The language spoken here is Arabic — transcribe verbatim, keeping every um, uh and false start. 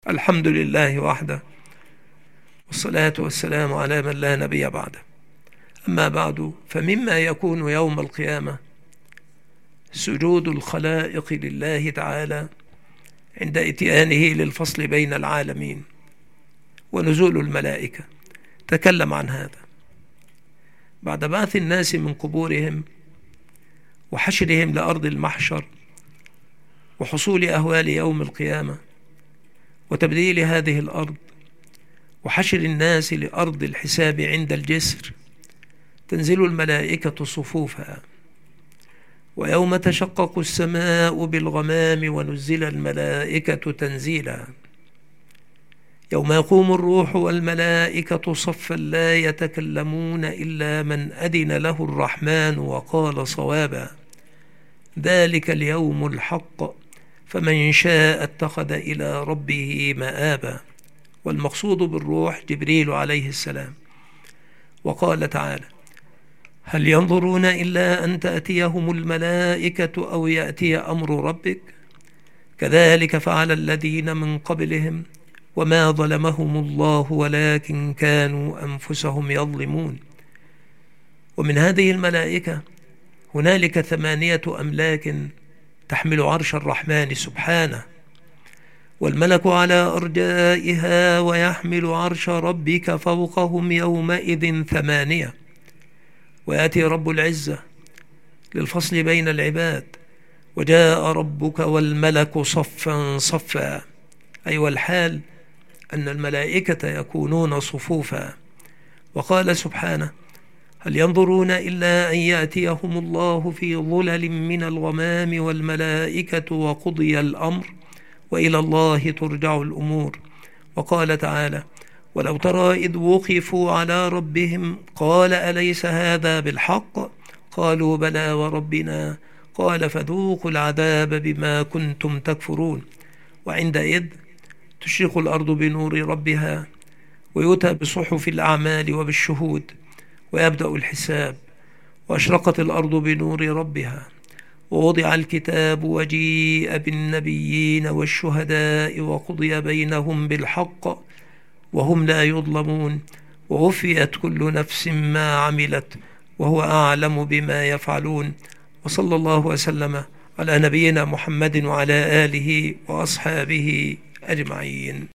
الحمد لله وحده، والصلاة والسلام على من لا نبي بعده. أما بعد، فمما يكون يوم القيامة سجود الخلائق لله تعالى عند إتيانه للفصل بين العالمين، ونزول الملائكة. تكلم عن هذا بعد بعث الناس من قبورهم وحشرهم لأرض المحشر وحصول أهوال يوم القيامة وتبديل هذه الأرض وحشر الناس لأرض الحساب عند الجسر. تنزل الملائكة صفوفا، ويوم تشقق السماء بالغمام ونزل الملائكة تنزيلا. يوم يقوم الروح والملائكة صفا لا يتكلمون إلا من أذن له الرحمن وقال صوابا. ذلك اليوم الحق، فمن شاء اتخذ إلى ربه مآبا. والمقصود بالروح جبريل عليه السلام. وقال تعالى: هل ينظرون إلا أن تأتيهم الملائكة أو يأتي أمر ربك؟ كذلك فعل الذين من قبلهم وما ظلمهم الله ولكن كانوا أنفسهم يظلمون. ومن هذه الملائكة هنالك ثمانية أملاك تحمل عرش الرحمن سبحانه، والملك على أرجائها، ويحمل عرش ربك فوقهم يومئذ ثمانية. ويأتي رب العزة للفصل بين العباد، وجاء ربك والملك صفا صفا، أي والحال أن الملائكة يكونون صفوفا. وقال سبحانه: هل ينظرون إلا أن يأتيهم الله في ظلل من الغمام والملائكة وقضي الأمر وإلى الله ترجع الأمور. وقال تعالى: ولو ترى إذ وقفوا على ربهم قال أليس هذا بالحق؟ قالوا بلى وربنا، قال فذوقوا العذاب بما كنتم تكفرون. وعندئذ تشرق الأرض بنور ربها، ويؤتى بصحف الأعمال وبالشهود، ويبدأ الحساب. وأشرقت الأرض بنور ربها، ووضع الكتاب، وجيء بالنبيين والشهداء، وقضي بينهم بالحق وهم لا يظلمون. ووفيت كل نفس ما عملت وهو أعلم بما يفعلون. وصلى الله وسلم على نبينا محمد وعلى آله وأصحابه أجمعين.